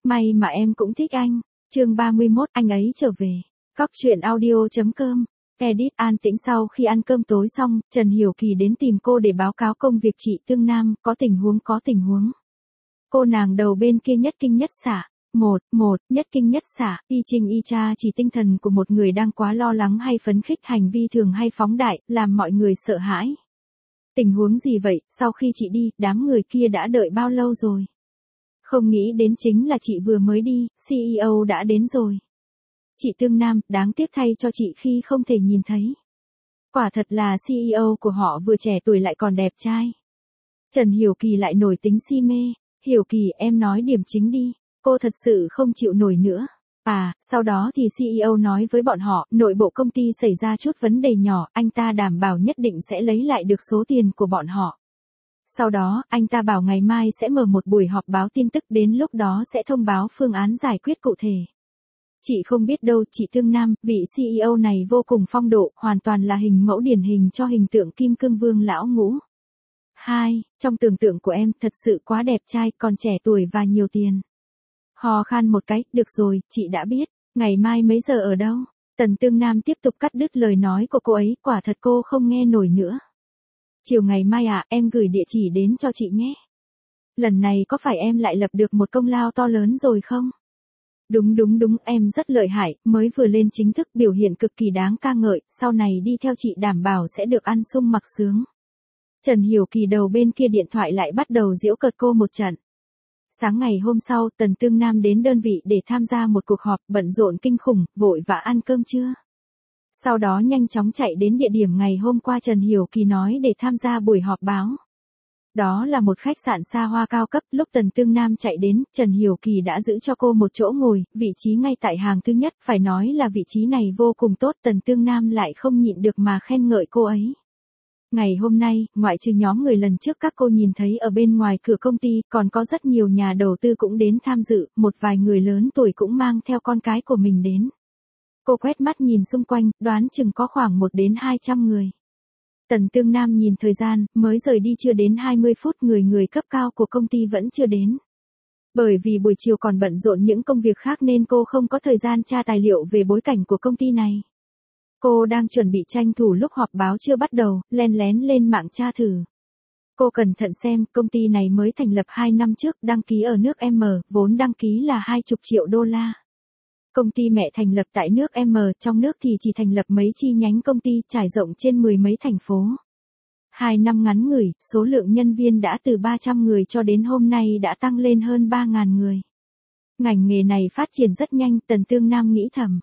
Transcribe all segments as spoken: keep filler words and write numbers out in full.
May mà em cũng thích anh. Chương ba mươi mốt, anh ấy trở về. Cóc truyện audio chấm com. Edit an tĩnh. Sau khi ăn cơm tối xong, Trần Hiểu Kỳ đến tìm cô để báo cáo công việc chị Tương Nam, có tình huống có tình huống. Cô nàng đầu bên kia nhất kinh nhất xả. Một, một, nhất kinh nhất xả, y chinh y cha chỉ tinh thần của một người đang quá lo lắng hay phấn khích, hành vi thường hay phóng đại, làm mọi người sợ hãi. Tình huống gì vậy, sau khi chị đi, đám người kia đã đợi bao lâu rồi? Không nghĩ đến chính là chị vừa mới đi, xê e ô đã đến rồi. Chị Tương Nam, đáng tiếc thay cho chị khi không thể nhìn thấy. Quả thật là xê e ô của họ vừa trẻ tuổi lại còn đẹp trai. Trần Hiểu Kỳ lại nổi tính si mê. Hiểu Kỳ, em nói điểm chính đi. Cô thật sự không chịu nổi nữa. À, sau đó thì xê e ô nói với bọn họ, nội bộ công ty xảy ra chút vấn đề nhỏ, anh ta đảm bảo nhất định sẽ lấy lại được số tiền của bọn họ. Sau đó, anh ta bảo ngày mai sẽ mở một buổi họp báo tin tức, đến lúc đó sẽ thông báo phương án giải quyết cụ thể. Chị không biết đâu, chị Tương Nam, vị xê e ô này vô cùng phong độ, hoàn toàn là hình mẫu điển hình cho hình tượng Kim Cương Vương lão ngũ. Hai, trong tưởng tượng của em, thật sự quá đẹp trai, còn trẻ tuổi và nhiều tiền. Hò khan một cái, được rồi, chị đã biết, ngày mai mấy giờ ở đâu? Tần Tương Nam tiếp tục cắt đứt lời nói của cô ấy, quả thật cô không nghe nổi nữa. Chiều ngày mai à, em gửi địa chỉ đến cho chị nhé. Lần này có phải em lại lập được một công lao to lớn rồi không? Đúng đúng đúng, em rất lợi hại, mới vừa lên chính thức, biểu hiện cực kỳ đáng ca ngợi, sau này đi theo chị đảm bảo sẽ được ăn sung mặc sướng. Trần Hiểu Kỳ đầu bên kia điện thoại lại bắt đầu giễu cợt cô một trận. Sáng ngày hôm sau, Tần Tương Nam đến đơn vị để tham gia một cuộc họp, bận rộn kinh khủng, vội vã ăn cơm trưa. Sau đó nhanh chóng chạy đến địa điểm ngày hôm qua Trần Hiểu Kỳ nói để tham gia buổi họp báo. Đó là một khách sạn xa hoa cao cấp, lúc Tần Tương Nam chạy đến, Trần Hiểu Kỳ đã giữ cho cô một chỗ ngồi, vị trí ngay tại hàng thứ nhất, phải nói là vị trí này vô cùng tốt, Tần Tương Nam lại không nhịn được mà khen ngợi cô ấy. Ngày hôm nay, ngoại trừ nhóm người lần trước các cô nhìn thấy ở bên ngoài cửa công ty, còn có rất nhiều nhà đầu tư cũng đến tham dự, một vài người lớn tuổi cũng mang theo con cái của mình đến. Cô quét mắt nhìn xung quanh, đoán chừng có khoảng một đến hai trăm người. Tần Tương Nam nhìn thời gian, mới rời đi chưa đến hai mươi phút, người người cấp cao của công ty vẫn chưa đến. Bởi vì buổi chiều còn bận rộn những công việc khác nên cô không có thời gian tra tài liệu về bối cảnh của công ty này. Cô đang chuẩn bị tranh thủ lúc họp báo chưa bắt đầu, len lén lên mạng tra thử. Cô cẩn thận xem, công ty này mới thành lập hai năm trước, đăng ký ở nước M, vốn đăng ký là hai mươi triệu đô la. Công ty mẹ thành lập tại nước M, trong nước thì chỉ thành lập mấy chi nhánh công ty trải rộng trên mười mấy thành phố. Hai năm ngắn ngủi, số lượng nhân viên đã từ ba trăm người cho đến hôm nay đã tăng lên hơn ba nghìn người. Ngành nghề này phát triển rất nhanh, Tần Tương Nam nghĩ thầm.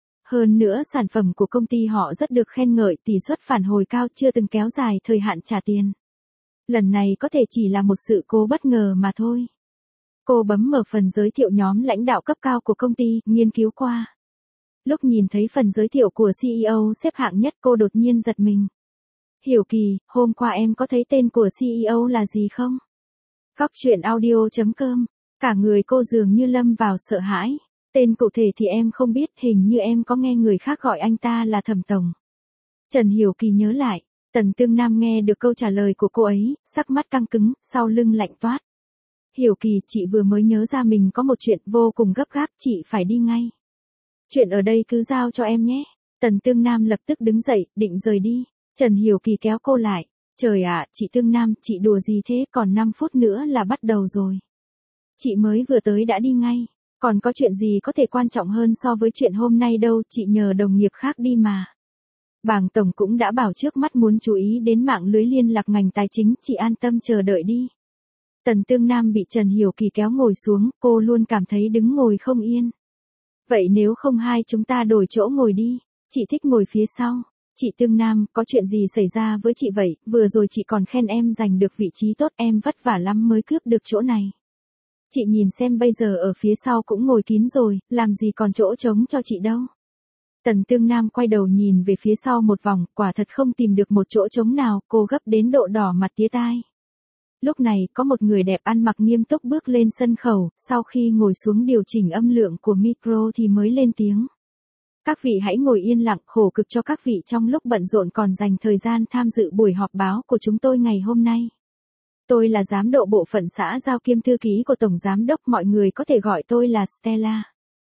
Hơn nữa sản phẩm của công ty họ rất được khen ngợi, tỷ suất phản hồi cao, chưa từng kéo dài thời hạn trả tiền. Lần này có thể chỉ là một sự cố bất ngờ mà thôi. Cô bấm mở phần giới thiệu nhóm lãnh đạo cấp cao của công ty, nghiên cứu qua. Lúc nhìn thấy phần giới thiệu của xê e ô xếp hạng nhất, cô đột nhiên giật mình. Hiểu Kỳ, hôm qua em có thấy tên của xê e ô là gì không? Cóc truyện audio chấm com. Cả người cô dường như lâm vào sợ hãi. Tên cụ thể thì em không biết, hình như em có nghe người khác gọi anh ta là Thẩm Tổng. Trần Hiểu Kỳ nhớ lại, Tần Tương Nam nghe được câu trả lời của cô ấy, sắc mắt căng cứng, sau lưng lạnh toát. Hiểu Kỳ, chị vừa mới nhớ ra mình có một chuyện vô cùng gấp gáp, chị phải đi ngay. Chuyện ở đây cứ giao cho em nhé. Tần Tương Nam lập tức đứng dậy, định rời đi. Trần Hiểu Kỳ kéo cô lại. Trời ạ, chị Tương Nam, chị đùa gì thế, còn năm phút nữa là bắt đầu rồi. Chị mới vừa tới đã đi ngay. Còn có chuyện gì có thể quan trọng hơn so với chuyện hôm nay đâu, chị nhờ đồng nghiệp khác đi mà. Bàng Tổng cũng đã bảo trước mắt muốn chú ý đến mạng lưới liên lạc ngành tài chính, chị an tâm chờ đợi đi. Tần Tương Nam bị Trần Hiểu Kỳ kéo ngồi xuống, cô luôn cảm thấy đứng ngồi không yên. Vậy nếu không hai chúng ta đổi chỗ ngồi đi, chị thích ngồi phía sau. Chị Tương Nam, có chuyện gì xảy ra với chị vậy, vừa rồi chị còn khen em giành được vị trí tốt, em vất vả lắm mới cướp được chỗ này. Chị nhìn xem bây giờ ở phía sau cũng ngồi kín rồi, làm gì còn chỗ trống cho chị đâu. Tần Tương Nam quay đầu nhìn về phía sau một vòng, quả thật không tìm được một chỗ trống nào, cô gấp đến độ đỏ mặt tía tai. Lúc này, có một người đẹp ăn mặc nghiêm túc bước lên sân khấu, sau khi ngồi xuống điều chỉnh âm lượng của micro thì mới lên tiếng. Các vị hãy ngồi yên lặng, khổ cực cho các vị trong lúc bận rộn còn dành thời gian tham dự buổi họp báo của chúng tôi ngày hôm nay. Tôi là giám độ bộ phận xã giao kiêm thư ký của Tổng Giám đốc, mọi người có thể gọi tôi là Stella.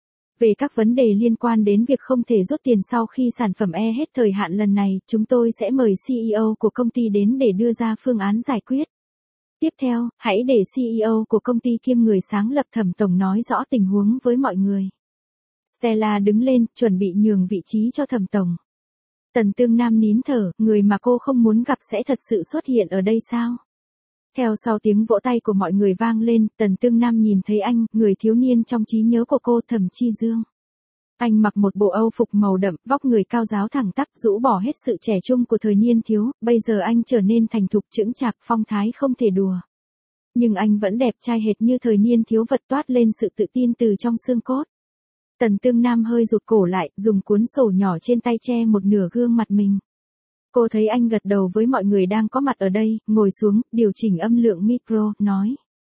Về các vấn đề liên quan đến việc không thể rút tiền sau khi sản phẩm e hết thời hạn lần này, chúng tôi sẽ mời xê e ô của công ty đến để đưa ra phương án giải quyết. Tiếp theo, hãy để xê e ô của công ty kiêm người sáng lập Thẩm Tổng nói rõ tình huống với mọi người. Stella đứng lên, chuẩn bị nhường vị trí cho Thẩm Tổng. Tần Tương Nam nín thở, người mà cô không muốn gặp sẽ thật sự xuất hiện ở đây sao? Theo sau tiếng vỗ tay của mọi người vang lên, Tần Tương Nam nhìn thấy anh, người thiếu niên trong trí nhớ của cô, Thẩm Chi Dương. Anh mặc một bộ âu phục màu đậm, vóc người cao ráo thẳng tắp, rũ bỏ hết sự trẻ trung của thời niên thiếu, bây giờ anh trở nên thành thục chững chạc, phong thái không thể đùa. Nhưng anh vẫn đẹp trai hệt như thời niên thiếu, vật toát lên sự tự tin từ trong xương cốt. Tần Tương Nam hơi rụt cổ lại, dùng cuốn sổ nhỏ trên tay che một nửa gương mặt mình. Cô thấy anh gật đầu với mọi người đang có mặt ở đây, ngồi xuống, điều chỉnh âm lượng micro, nói.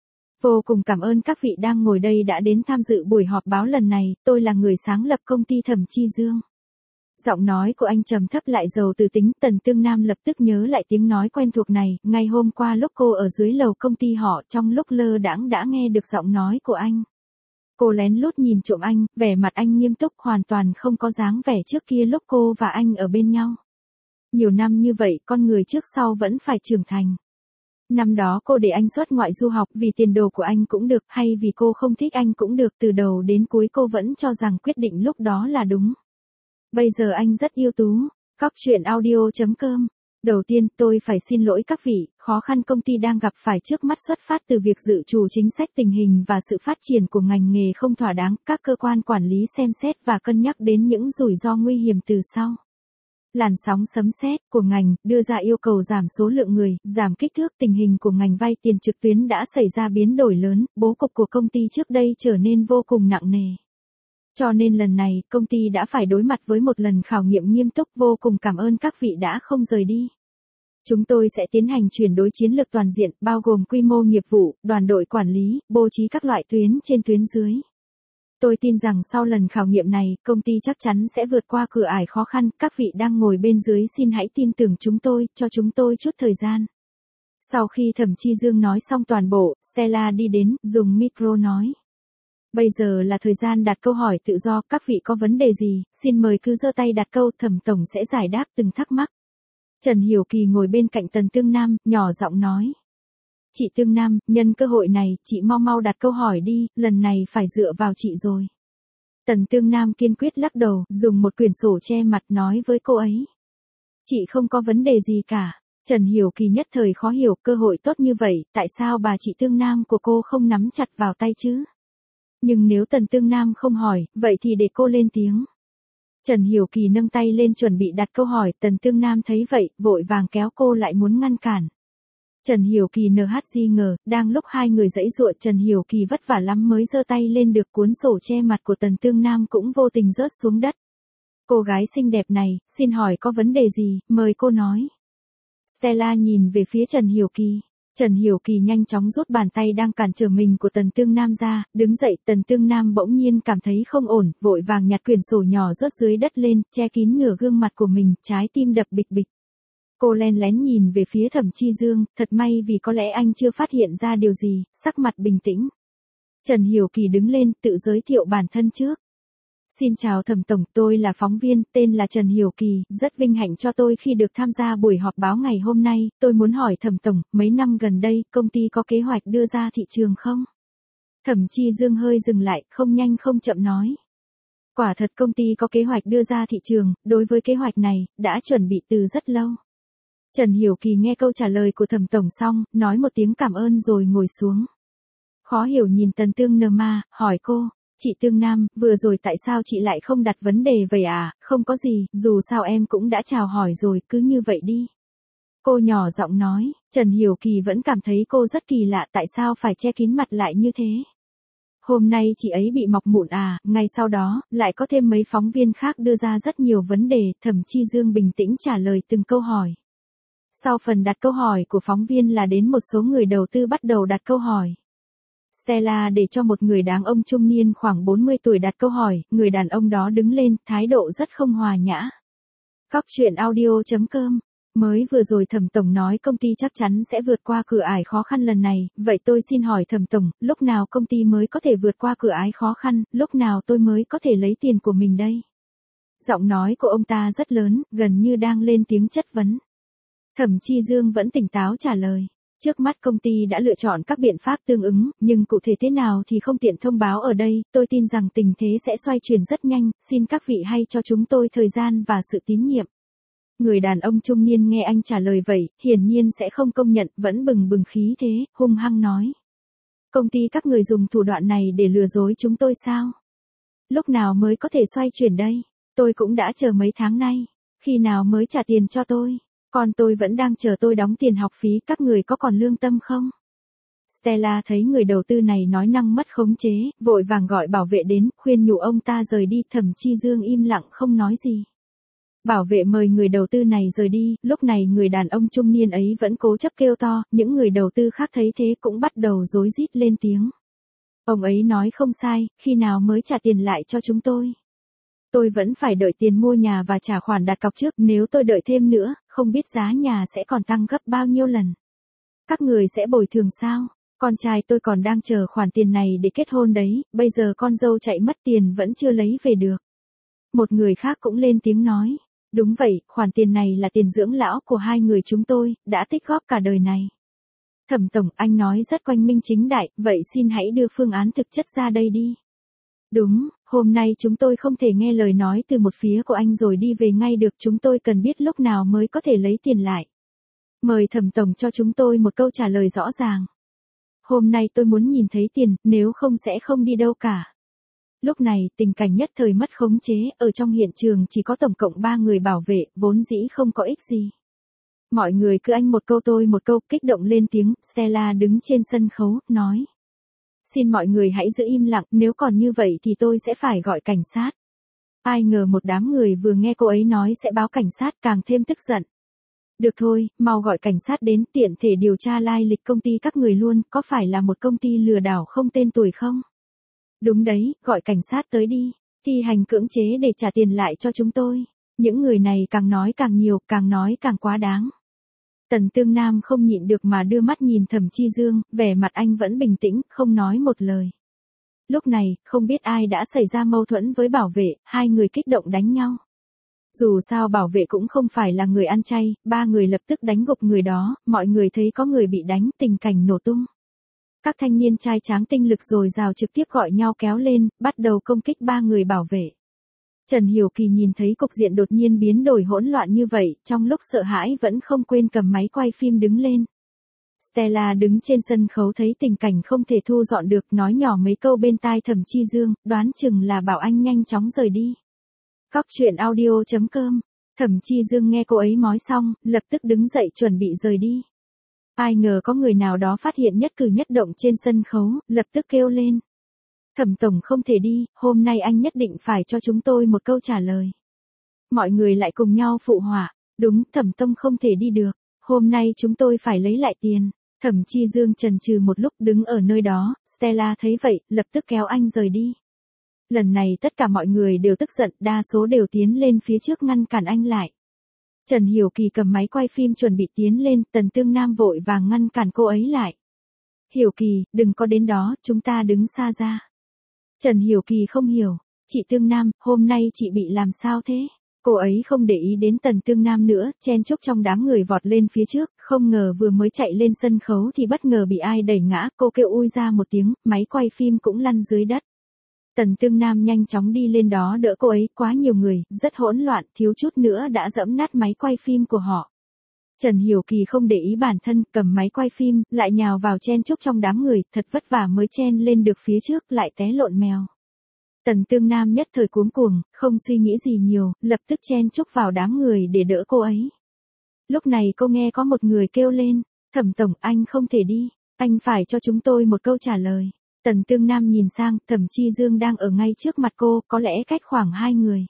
Vô cùng cảm ơn các vị đang ngồi đây đã đến tham dự buổi họp báo lần này, tôi là người sáng lập công ty Thẩm Chi Dương. Giọng nói của anh trầm thấp lại giàu từ tính, Tần Tương Nam lập tức nhớ lại tiếng nói quen thuộc này, ngày hôm qua lúc cô ở dưới lầu công ty họ, trong lúc lơ đãng đã nghe được giọng nói của anh. Cô lén lút nhìn trộm anh, vẻ mặt anh nghiêm túc, hoàn toàn không có dáng vẻ trước kia lúc cô và anh ở bên nhau. Nhiều năm như vậy, con người trước sau vẫn phải trưởng thành. Năm đó cô để anh xuất ngoại du học, vì tiền đồ của anh cũng được, hay vì cô không thích anh cũng được, từ đầu đến cuối cô vẫn cho rằng quyết định lúc đó là đúng. Bây giờ anh rất ưu tú. Cóc truyện audio chấm com. Đầu tiên, tôi phải xin lỗi các vị, khó khăn công ty đang gặp phải trước mắt xuất phát từ việc dự trù chính sách tình hình và sự phát triển của ngành nghề không thỏa đáng, các cơ quan quản lý xem xét và cân nhắc đến những rủi ro nguy hiểm từ sau. Làn sóng sấm sét của ngành, đưa ra yêu cầu giảm số lượng người, giảm kích thước, tình hình của ngành vay tiền trực tuyến đã xảy ra biến đổi lớn, bố cục của công ty trước đây trở nên vô cùng nặng nề. Cho nên lần này, công ty đã phải đối mặt với một lần khảo nghiệm nghiêm túc, vô cùng cảm ơn các vị đã không rời đi. Chúng tôi sẽ tiến hành chuyển đổi chiến lược toàn diện, bao gồm quy mô nghiệp vụ, đoàn đội quản lý, bố trí các loại tuyến trên tuyến dưới. Tôi tin rằng sau lần khảo nghiệm này, công ty chắc chắn sẽ vượt qua cửa ải khó khăn, các vị đang ngồi bên dưới xin hãy tin tưởng chúng tôi, cho chúng tôi chút thời gian. Sau khi Thẩm Chi Dương nói xong toàn bộ, Stella đi đến, dùng micro nói. Bây giờ là thời gian đặt câu hỏi tự do, các vị có vấn đề gì, xin mời cứ giơ tay đặt câu, Thẩm Tổng sẽ giải đáp từng thắc mắc. Trần Hiểu Kỳ ngồi bên cạnh Tần Tương Nam, nhỏ giọng nói. Chị Tương Nam, nhân cơ hội này, chị mau mau đặt câu hỏi đi, lần này phải dựa vào chị rồi. Tần Tương Nam kiên quyết lắc đầu, dùng một quyển sổ che mặt nói với cô ấy. Chị không có vấn đề gì cả. Trần Hiểu Kỳ nhất thời khó hiểu, cơ hội tốt như vậy, tại sao bà chị Tương Nam của cô không nắm chặt vào tay chứ? Nhưng nếu Tần Tương Nam không hỏi, vậy thì để cô lên tiếng. Trần Hiểu Kỳ nâng tay lên chuẩn bị đặt câu hỏi, Tần Tương Nam thấy vậy, vội vàng kéo cô lại muốn ngăn cản. Trần Hiểu Kỳ en hát giê ngờ, đang lúc hai người giãy giụa, Trần Hiểu Kỳ vất vả lắm mới giơ tay lên được, cuốn sổ che mặt của Tần Tương Nam cũng vô tình rớt xuống đất. Cô gái xinh đẹp này, xin hỏi có vấn đề gì, mời cô nói. Stella nhìn về phía Trần Hiểu Kỳ. Trần Hiểu Kỳ nhanh chóng rút bàn tay đang cản trở mình của Tần Tương Nam ra, đứng dậy, Tần Tương Nam bỗng nhiên cảm thấy không ổn, vội vàng nhặt quyển sổ nhỏ rớt dưới đất lên, che kín nửa gương mặt của mình, trái tim đập bịch bịch. Cô len lén nhìn về phía Thẩm Chi Dương, thật may vì có lẽ anh chưa phát hiện ra điều gì, sắc mặt bình tĩnh. Trần Hiểu Kỳ đứng lên, tự giới thiệu bản thân trước. Xin chào Thẩm Tổng, tôi là phóng viên, tên là Trần Hiểu Kỳ, rất vinh hạnh cho tôi khi được tham gia buổi họp báo ngày hôm nay, tôi muốn hỏi Thẩm Tổng, mấy năm gần đây, công ty có kế hoạch đưa ra thị trường không? Thẩm Chi Dương hơi dừng lại, không nhanh không chậm nói. Quả thật công ty có kế hoạch đưa ra thị trường, đối với kế hoạch này, đã chuẩn bị từ rất lâu. Trần Hiểu Kỳ nghe câu trả lời của Thẩm Tổng xong, nói một tiếng cảm ơn rồi ngồi xuống. Khó hiểu nhìn Tần Tương Nờ Ma, hỏi cô, chị Tương Nam, vừa rồi tại sao chị lại không đặt vấn đề vậy à, không có gì, dù sao em cũng đã chào hỏi rồi, cứ như vậy đi. Cô nhỏ giọng nói, Trần Hiểu Kỳ vẫn cảm thấy cô rất kỳ lạ, tại sao phải che kín mặt lại như thế. Hôm nay chị ấy bị mọc mụn à, ngay sau đó, lại có thêm mấy phóng viên khác đưa ra rất nhiều vấn đề, Thẩm Chi Dương bình tĩnh trả lời từng câu hỏi. Sau phần đặt câu hỏi của phóng viên là đến một số người đầu tư bắt đầu đặt câu hỏi. Stella để cho một người đàn ông trung niên khoảng bốn mươi tuổi đặt câu hỏi, người đàn ông đó đứng lên, thái độ rất không hòa nhã. Cóc truyện audio chấm com Mới vừa rồi Thẩm tổng nói công ty chắc chắn sẽ vượt qua cửa ải khó khăn lần này, vậy tôi xin hỏi Thẩm tổng, lúc nào công ty mới có thể vượt qua cửa ải khó khăn, lúc nào tôi mới có thể lấy tiền của mình đây? Giọng nói của ông ta rất lớn, gần như đang lên tiếng chất vấn. Thẩm Chi Dương vẫn tỉnh táo trả lời. Trước mắt công ty đã lựa chọn các biện pháp tương ứng, nhưng cụ thể thế nào thì không tiện thông báo ở đây, tôi tin rằng tình thế sẽ xoay chuyển rất nhanh, xin các vị hãy cho chúng tôi thời gian và sự tín nhiệm. Người đàn ông trung niên nghe anh trả lời vậy, hiển nhiên sẽ không công nhận, vẫn bừng bừng khí thế, hung hăng nói. Công ty các người dùng thủ đoạn này để lừa dối chúng tôi sao? Lúc nào mới có thể xoay chuyển đây? Tôi cũng đã chờ mấy tháng nay, khi nào mới trả tiền cho tôi? Còn tôi vẫn đang chờ tôi đóng tiền học phí, các người có còn lương tâm không? Stella thấy người đầu tư này nói năng mất khống chế, vội vàng gọi bảo vệ đến, khuyên nhủ ông ta rời đi. Thẩm Chi Dương im lặng không nói gì. Bảo vệ mời người đầu tư này rời đi, lúc này người đàn ông trung niên ấy vẫn cố chấp kêu to, những người đầu tư khác thấy thế cũng bắt đầu rối rít lên tiếng. Ông ấy nói không sai, khi nào mới trả tiền lại cho chúng tôi? Tôi vẫn phải đợi tiền mua nhà và trả khoản đặt cọc trước, nếu tôi đợi thêm nữa, không biết giá nhà sẽ còn tăng gấp bao nhiêu lần. Các người sẽ bồi thường sao? Con trai tôi còn đang chờ khoản tiền này để kết hôn đấy, bây giờ con dâu chạy mất tiền vẫn chưa lấy về được. Một người khác cũng lên tiếng nói. Đúng vậy, khoản tiền này là tiền dưỡng lão của hai người chúng tôi, đã tích góp cả đời này. Thẩm tổng, anh nói rất quanh minh chính đại, vậy xin hãy đưa phương án thực chất ra đây đi. Đúng, hôm nay chúng tôi không thể nghe lời nói từ một phía của anh rồi đi về ngay được, chúng tôi cần biết lúc nào mới có thể lấy tiền lại. Mời Thẩm tổng cho chúng tôi một câu trả lời rõ ràng. Hôm nay tôi muốn nhìn thấy tiền, nếu không sẽ không đi đâu cả. Lúc này, tình cảnh nhất thời mất khống chế, ở trong hiện trường chỉ có tổng cộng ba người bảo vệ, vốn dĩ không có ích gì. Mọi người cứ anh một câu tôi một câu, kích động lên tiếng. Stella đứng trên sân khấu, nói. Xin mọi người hãy giữ im lặng, nếu còn như vậy thì tôi sẽ phải gọi cảnh sát. Ai ngờ một đám người vừa nghe cô ấy nói sẽ báo cảnh sát càng thêm tức giận. Được thôi, mau gọi cảnh sát đến, tiện thể điều tra lai lịch công ty các người luôn, có phải là một công ty lừa đảo không tên tuổi không? Đúng đấy, gọi cảnh sát tới đi, thi hành cưỡng chế để trả tiền lại cho chúng tôi. Những người này càng nói càng nhiều, càng nói càng quá đáng. Tần Tương Nam không nhịn được mà đưa mắt nhìn Thẩm Chi Dương, vẻ mặt anh vẫn bình tĩnh, không nói một lời. Lúc này, không biết ai đã xảy ra mâu thuẫn với bảo vệ, hai người kích động đánh nhau. Dù sao bảo vệ cũng không phải là người ăn chay, ba người lập tức đánh gục người đó, mọi người thấy có người bị đánh, tình cảnh nổ tung. Các thanh niên trai tráng tinh lực dồi dào trực tiếp gọi nhau kéo lên, bắt đầu công kích ba người bảo vệ. Trần Hiểu Kỳ nhìn thấy cục diện đột nhiên biến đổi hỗn loạn như vậy, trong lúc sợ hãi vẫn không quên cầm máy quay phim đứng lên. Stella đứng trên sân khấu thấy tình cảnh không thể thu dọn được, nói nhỏ mấy câu bên tai Thẩm Chi Dương, đoán chừng là bảo anh nhanh chóng rời đi. Cóc truyện audio chấm com. Thẩm Chi Dương nghe cô ấy nói xong, lập tức đứng dậy chuẩn bị rời đi. Ai ngờ có người nào đó phát hiện nhất cử nhất động trên sân khấu, lập tức kêu lên. Thẩm tổng không thể đi, hôm nay anh nhất định phải cho chúng tôi một câu trả lời. Mọi người lại cùng nhau phụ họa, đúng, Thẩm tổng không thể đi được, hôm nay chúng tôi phải lấy lại tiền. Thẩm Chi Dương chần chừ một lúc đứng ở nơi đó, Stella thấy vậy, lập tức kéo anh rời đi. Lần này tất cả mọi người đều tức giận, đa số đều tiến lên phía trước ngăn cản anh lại. Trần Hiểu Kỳ cầm máy quay phim chuẩn bị tiến lên, Tần Tương Nam vội vàng ngăn cản cô ấy lại. Hiểu Kỳ, đừng có đến đó, chúng ta đứng xa ra. Trần Hiểu Kỳ không hiểu, chị Tương Nam, hôm nay chị bị làm sao thế? Cô ấy không để ý đến Tần Tương Nam nữa, chen chúc trong đám người vọt lên phía trước, không ngờ vừa mới chạy lên sân khấu thì bất ngờ bị ai đẩy ngã, cô kêu ui ra một tiếng, máy quay phim cũng lăn dưới đất. Tần Tương Nam nhanh chóng đi lên đó đỡ cô ấy, quá nhiều người, rất hỗn loạn, thiếu chút nữa đã giẫm nát máy quay phim của họ. Trần Hiểu Kỳ không để ý bản thân, cầm máy quay phim, lại nhào vào chen chúc trong đám người, thật vất vả mới chen lên được phía trước, lại té lộn mèo. Tần Tương Nam nhất thời cuống cuồng, không suy nghĩ gì nhiều, lập tức chen chúc vào đám người để đỡ cô ấy. Lúc này cô nghe có một người kêu lên, Thẩm tổng, anh không thể đi, anh phải cho chúng tôi một câu trả lời. Tần Tương Nam nhìn sang, Thẩm Chi Dương đang ở ngay trước mặt cô, có lẽ cách khoảng hai người.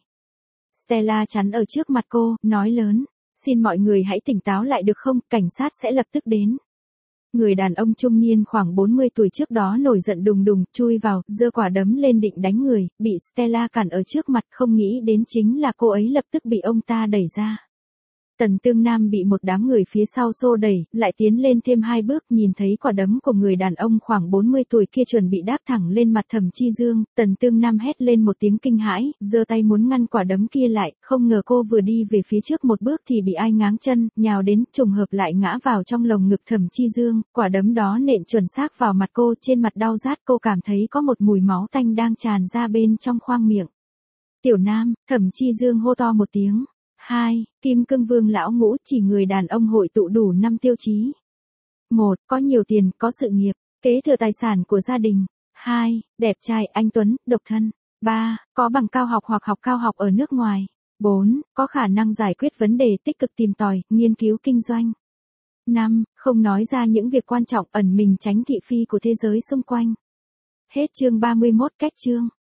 Stella chắn ở trước mặt cô, nói lớn, xin mọi người hãy tỉnh táo lại được không, cảnh sát sẽ lập tức đến. Người đàn ông trung niên khoảng bốn mươi tuổi trước đó nổi giận đùng đùng, chui vào, giơ quả đấm lên định đánh người, bị Stella cản ở trước mặt, không nghĩ đến chính là cô ấy lập tức bị ông ta đẩy ra. Tần Tương Nam bị một đám người phía sau xô đẩy, lại tiến lên thêm hai bước, nhìn thấy quả đấm của người đàn ông khoảng bốn mươi tuổi kia chuẩn bị đáp thẳng lên mặt Thẩm Chi Dương, Tần Tương Nam hét lên một tiếng kinh hãi, giơ tay muốn ngăn quả đấm kia lại, không ngờ cô vừa đi về phía trước một bước thì bị ai ngáng chân, nhào đến, trùng hợp lại ngã vào trong lồng ngực Thẩm Chi Dương, quả đấm đó nện chuẩn xác vào mặt cô, trên mặt đau rát, cô cảm thấy có một mùi máu tanh đang tràn ra bên trong khoang miệng. Tiểu Nam, Thẩm Chi Dương hô to một tiếng. Hai, Kim Cương Vương lão ngũ chỉ người đàn ông hội tụ đủ năm tiêu chí. Một, có nhiều tiền, có sự nghiệp, kế thừa tài sản của gia đình. Hai, đẹp trai, anh tuấn, độc thân. Ba, có bằng cao học hoặc học cao học ở nước ngoài. Bốn, có khả năng giải quyết vấn đề, tích cực tìm tòi, nghiên cứu kinh doanh. Năm, không nói ra những việc quan trọng, ẩn mình tránh thị phi của thế giới xung quanh. Hết chương ba mươi mốt. Cách chương